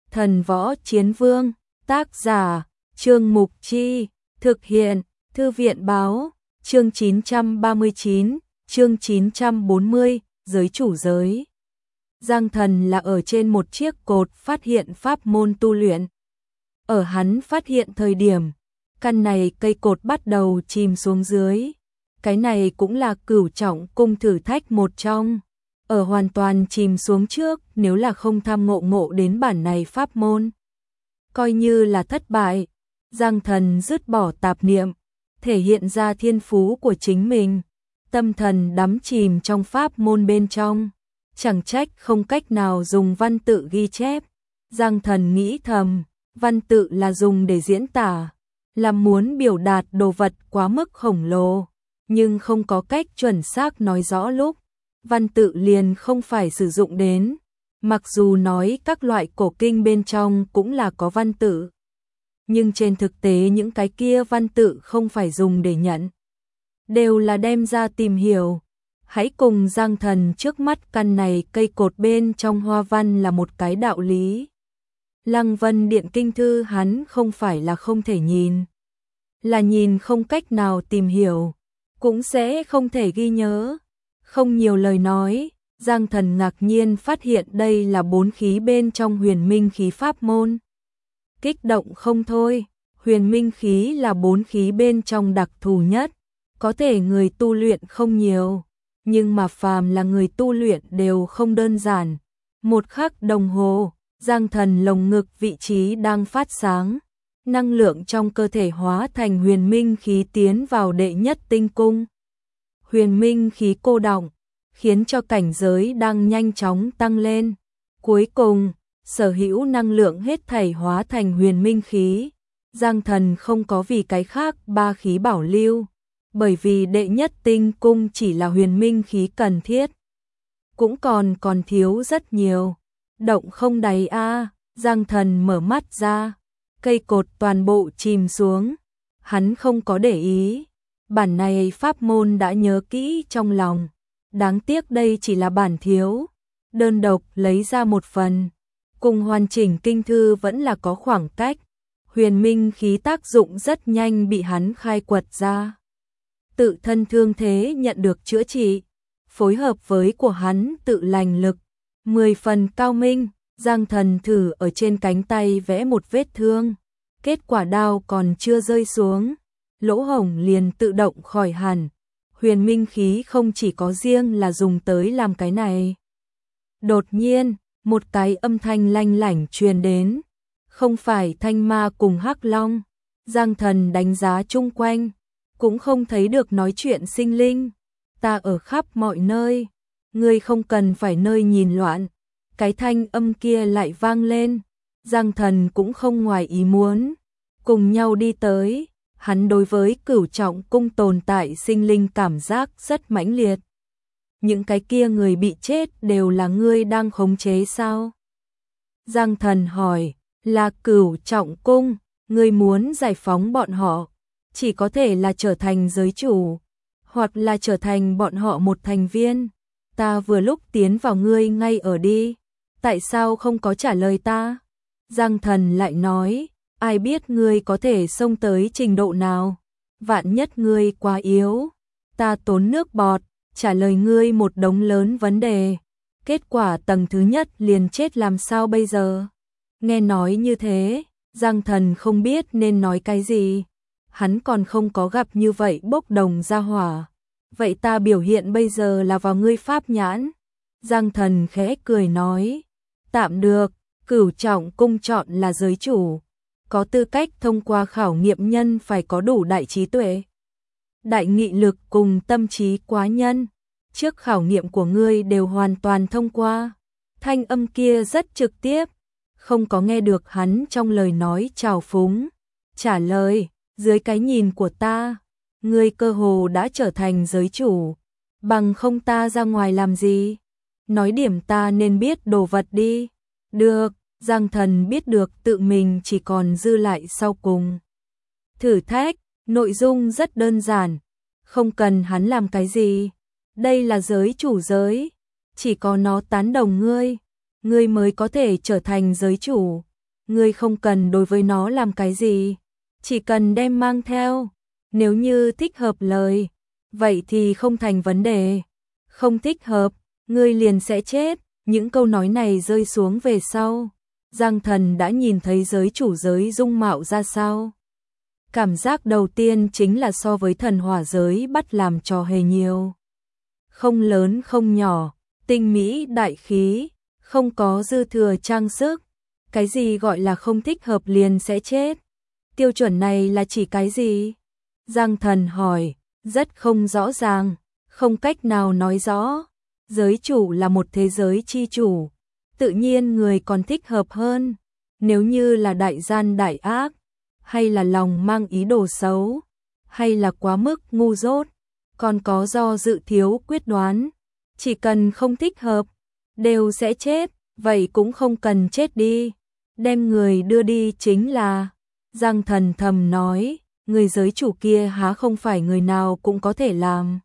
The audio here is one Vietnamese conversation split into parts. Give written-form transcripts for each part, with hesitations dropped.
Thần Võ Chiến Vương, tác giả, Trương Mục Chi, thực hiện, Thư viện báo, chương 939, chương 940, giới chủ giới. Giang Thần là ở trên một chiếc cột phát hiện pháp môn tu luyện. Ở hắn phát hiện thời điểm, căn này cây cột bắt đầu chìm xuống dưới. Cái này cũng là Cửu Trọng Cung thử thách một trong. Ở hoàn toàn chìm xuống trước, nếu là không tham ngộ đến bản này pháp môn, coi như là thất bại. Giang Thần dứt bỏ tạp niệm, thể hiện ra thiên phú của chính mình, tâm thần đắm chìm trong pháp môn bên trong, chẳng trách không cách nào dùng văn tự ghi chép. Giang Thần nghĩ thầm, văn tự là dùng để diễn tả, là muốn biểu đạt đồ vật quá mức khổng lồ, nhưng không có cách chuẩn xác nói rõ lúc văn tự liền không phải sử dụng đến. Mặc dù nói các loại cổ kinh bên trong cũng là có văn tự, nhưng trên thực tế những cái kia văn tự không phải dùng để nhận, đều là đem ra tìm hiểu. Hãy cùng Giang Thần trước mắt căn này cây cột bên trong hoa văn là một cái đạo lý. Lăng Vân Điện kinh thư hắn không phải là không thể nhìn, là nhìn không cách nào tìm hiểu, cũng sẽ không thể ghi nhớ. Không nhiều lời nói, Giang Thần ngạc nhiên phát hiện đây là 4 khí bên trong huyền minh khí pháp môn. Kích động không thôi, huyền minh khí là 4 khí bên trong đặc thù nhất, có thể người tu luyện không nhiều, nhưng mà phàm là người tu luyện đều không đơn giản. Một khắc đồng hồ, Giang Thần lồng ngực vị trí đang phát sáng, năng lượng trong cơ thể hóa thành huyền minh khí tiến vào đệ nhất tinh cung. Huyền minh khí cô đọng, khiến cho cảnh giới đang nhanh chóng tăng lên. Cuối cùng, sở hữu năng lượng hết thảy hóa thành huyền minh khí. Giang Thần không có vì cái khác 3 khí bảo lưu, bởi vì đệ nhất tinh cung chỉ là huyền minh khí cần thiết, cũng còn thiếu rất nhiều. Động không đáy a. Giang Thần mở mắt ra, cây cột toàn bộ chìm xuống. Hắn không có để ý, bản này pháp môn đã nhớ kỹ trong lòng. Đáng tiếc đây chỉ là bản thiếu, đơn độc lấy ra một phần, cùng hoàn chỉnh kinh thư vẫn là có khoảng cách. Huyền minh khí tác dụng rất nhanh bị hắn khai quật ra. Tự thân thương thế nhận được chữa trị, phối hợp với của hắn tự lành lực, 10 phần cao minh. Giang Thần thử ở trên cánh tay vẽ một vết thương, kết quả đao còn chưa rơi xuống, lỗ hổng liền tự động khỏi hẳn. Huyền minh khí không chỉ có riêng là dùng tới làm cái này. Đột nhiên, một cái âm thanh lanh lảnh truyền đến, không phải Thanh Ma cùng Hắc Long. Giang Thần đánh giá chung quanh, cũng không thấy được nói chuyện sinh linh. Ta ở khắp mọi nơi, ngươi không cần phải nơi nhìn loạn. Cái thanh âm kia lại vang lên. Giang Thần cũng không ngoài ý muốn, cùng nhau đi tới. Hắn đối với Cửu Trọng Cung tồn tại sinh linh cảm giác rất mãnh liệt. Những cái kia người bị chết đều là ngươi đang khống chế sao? Giang Thần hỏi, là Cửu Trọng Cung, ngươi muốn giải phóng bọn họ, chỉ có thể là trở thành giới chủ, hoặc là trở thành bọn họ một thành viên. Ta vừa lúc tiến vào ngươi ngay ở đi, tại sao không có trả lời ta? Giang Thần lại nói, ai biết ngươi có thể xông tới trình độ nào, vạn nhất ngươi quá yếu, ta tốn nước bọt, trả lời ngươi một đống lớn vấn đề, kết quả tầng thứ nhất liền chết làm sao bây giờ? Nghe nói như thế, Giang Thần không biết nên nói cái gì, hắn còn không có gặp như vậy bốc đồng ra hỏa. Vậy ta biểu hiện bây giờ là vào ngươi pháp nhãn. Giang Thần khẽ cười nói, tạm được. Cửu Trọng Cung chọn là giới chủ, có tư cách thông qua khảo nghiệm nhân phải có đủ đại trí tuệ, đại nghị lực cùng tâm trí quá nhân. Trước khảo nghiệm của ngươi đều hoàn toàn thông qua. Thanh âm kia rất trực tiếp, không có nghe được hắn trong lời nói trào phúng. Trả lời, dưới cái nhìn của ta, ngươi cơ hồ đã trở thành giới chủ, bằng không ta ra ngoài làm gì? Nói điểm ta nên biết đồ vật đi. Được. Giang Thần biết được tự mình chỉ còn dư lại sau cùng. Thử thách, nội dung rất đơn giản, không cần hắn làm cái gì. Đây là giới chủ giới, chỉ có nó tán đồng ngươi, ngươi mới có thể trở thành giới chủ. ngươi không cần đối với nó làm cái gì, chỉ cần đem mang theo, nếu như thích hợp lời, vậy thì không thành vấn đề, không thích hợp, ngươi liền sẽ chết. Những câu nói này rơi xuống về sau, Giang Thần đã nhìn thấy giới chủ giới dung mạo ra sao. Cảm giác đầu tiên chính là so với thần hỏa giới bắt làm trò hề nhiều. Không lớn không nhỏ, tinh mỹ đại khí, không có dư thừa trang sức. Cái gì gọi là không thích hợp liền sẽ chết? Tiêu chuẩn này là chỉ cái gì? Giang Thần hỏi, rất không rõ ràng, không cách nào nói rõ. Giới chủ là một thế giới chi chủ, tự nhiên người còn thích hợp hơn. Nếu như là đại gian đại ác, hay là lòng mang ý đồ xấu, hay là quá mức ngu dốt, còn có do dự thiếu quyết đoán, chỉ cần không thích hợp, đều sẽ chết, vậy cũng không cần chết đi, đem người đưa đi chính là. Giang Thần thầm nói, người giới chủ kia há không phải người nào cũng có thể làm.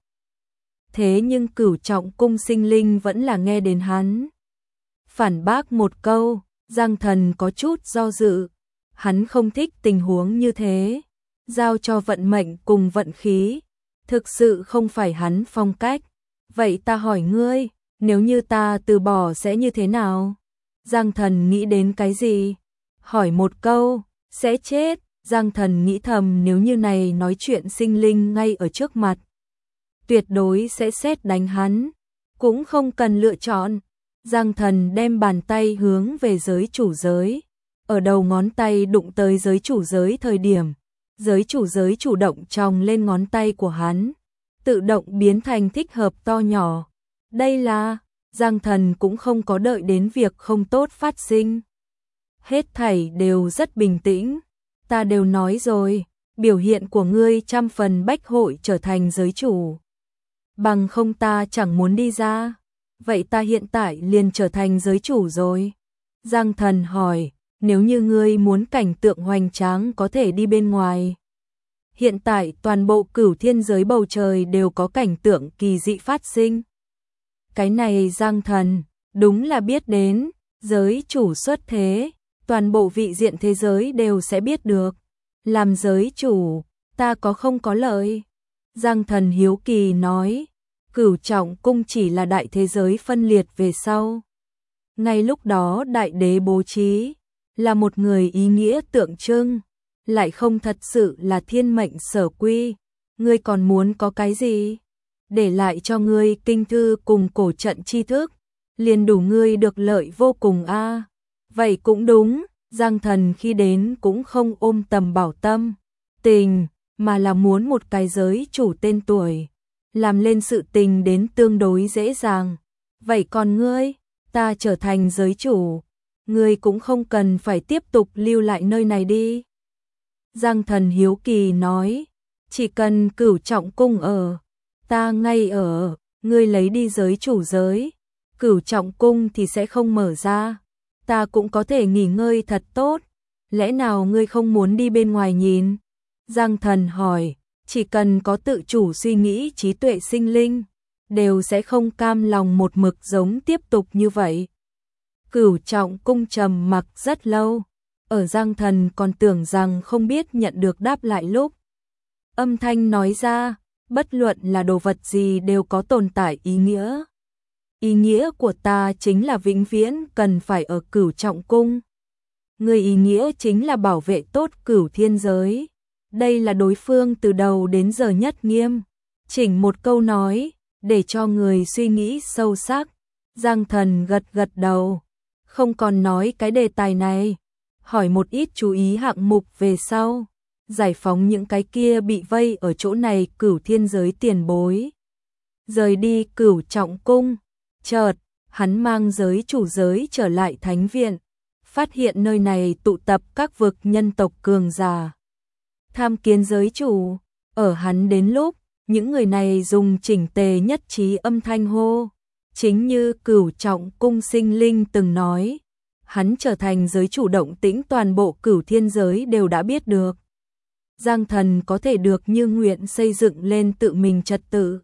Thế nhưng Cửu Trọng cung sinh linh vẫn là nghe đến hắn phản bác một câu. Giang Thần có chút do dự, hắn không thích tình huống như thế, giao cho vận mệnh cùng vận khí, thực sự không phải hắn phong cách. Vậy ta hỏi ngươi, nếu như ta từ bỏ sẽ như thế nào? Giang Thần nghĩ đến cái gì? Hỏi một câu, sẽ chết. Giang Thần nghĩ thầm, nếu như này nói chuyện sinh linh ngay ở trước mặt, tuyệt đối sẽ sét đánh hắn, cũng không cần lựa chọn. Giang Thần đem bàn tay hướng về giới chủ giới, ở đầu ngón tay đụng tới giới chủ giới thời điểm, giới chủ giới chủ động tròng lên ngón tay của hắn, tự động biến thành thích hợp to nhỏ. Đây là, Giang Thần cũng không có đợi đến việc không tốt phát sinh. Hết thảy đều rất bình tĩnh, ta đều nói rồi, biểu hiện của ngươi 100% bách hội trở thành giới chủ. Bằng không ta chẳng muốn đi ra. Vậy ta hiện tại liền trở thành giới chủ rồi. Giang Thần hỏi, nếu như ngươi muốn cảnh tượng hoành tráng có thể đi bên ngoài. Hiện tại toàn bộ Cửu Thiên giới bầu trời đều có cảnh tượng kỳ dị phát sinh. Cái này Giang Thần đúng là biết đến, giới chủ xuất thế, toàn bộ vị diện thế giới đều sẽ biết được. Làm giới chủ, ta có không có lợi? Giang Thần hiếu kỳ nói, Cửu Trọng cung chỉ là đại thế giới phân liệt về sau. Ngay lúc đó đại đế bố trí, là một người ý nghĩa tượng trưng, lại không thật sự là thiên mệnh sở quy. Ngươi còn muốn có cái gì? Để lại cho ngươi kinh thư cùng cổ trận tri thức, liền đủ ngươi được lợi vô cùng a. Vậy cũng đúng, Giang Thần khi đến cũng không ôm tầm bảo tâm tình, mà là muốn một cái giới chủ tên tuổi, làm lên sự tình đến tương đối dễ dàng. Vậy còn ngươi, ta trở thành giới chủ, ngươi cũng không cần phải tiếp tục lưu lại nơi này đi. Giang Thần hiếu kỳ nói, chỉ cần Cửu Trọng cung ở, ta ngay ở, ngươi lấy đi giới chủ giới, Cửu Trọng cung thì sẽ không mở ra, ta cũng có thể nghỉ ngơi thật tốt, lẽ nào ngươi không muốn đi bên ngoài nhìn? Giang Thần hỏi, chỉ cần có tự chủ suy nghĩ trí tuệ sinh linh, đều sẽ không cam lòng một mực giống tiếp tục như vậy. Cửu Trọng cung trầm mặc rất lâu, ở Giang Thần còn tưởng rằng không biết nhận được đáp lại lúc. Âm thanh nói ra, bất luận là đồ vật gì đều có tồn tại ý nghĩa. Ý nghĩa của ta chính là vĩnh viễn cần phải ở Cửu Trọng cung. Người ý nghĩa chính là bảo vệ tốt Cửu Thiên giới. Đây là đối phương từ đầu đến giờ nhất nghiêm. Chỉnh một câu nói, để cho người suy nghĩ sâu sắc. Giang Thần gật gật đầu, không còn nói cái đề tài này. Hỏi một ít chú ý hạng mục về sau, giải phóng những cái kia bị vây ở chỗ này Cửu Thiên giới tiền bối. Rời đi Cửu Trọng cung, chợt, hắn mang giới chủ giới trở lại thánh viện, phát hiện nơi này tụ tập các vực nhân tộc cường giả. Tham kiến giới chủ, ở hắn đến lúc, những người này dùng chỉnh tề nhất trí âm thanh hô, chính như Cửu Trọng cung sinh linh từng nói. Hắn trở thành giới chủ động tĩnh toàn bộ Cửu Thiên giới đều đã biết được. Giang Thần có thể được như nguyện xây dựng lên tự mình trật tự.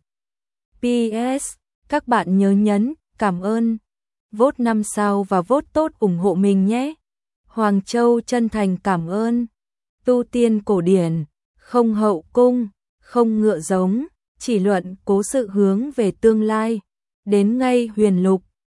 PS, các bạn nhớ nhấn, cảm ơn, vote 5 sao và vote tốt ủng hộ mình nhé. Hoàng Châu chân thành cảm ơn. Tu tiên cổ điển, không hậu cung, không ngựa giống, chỉ luận cố sự hướng về tương lai. Đến ngay Huyền Lục,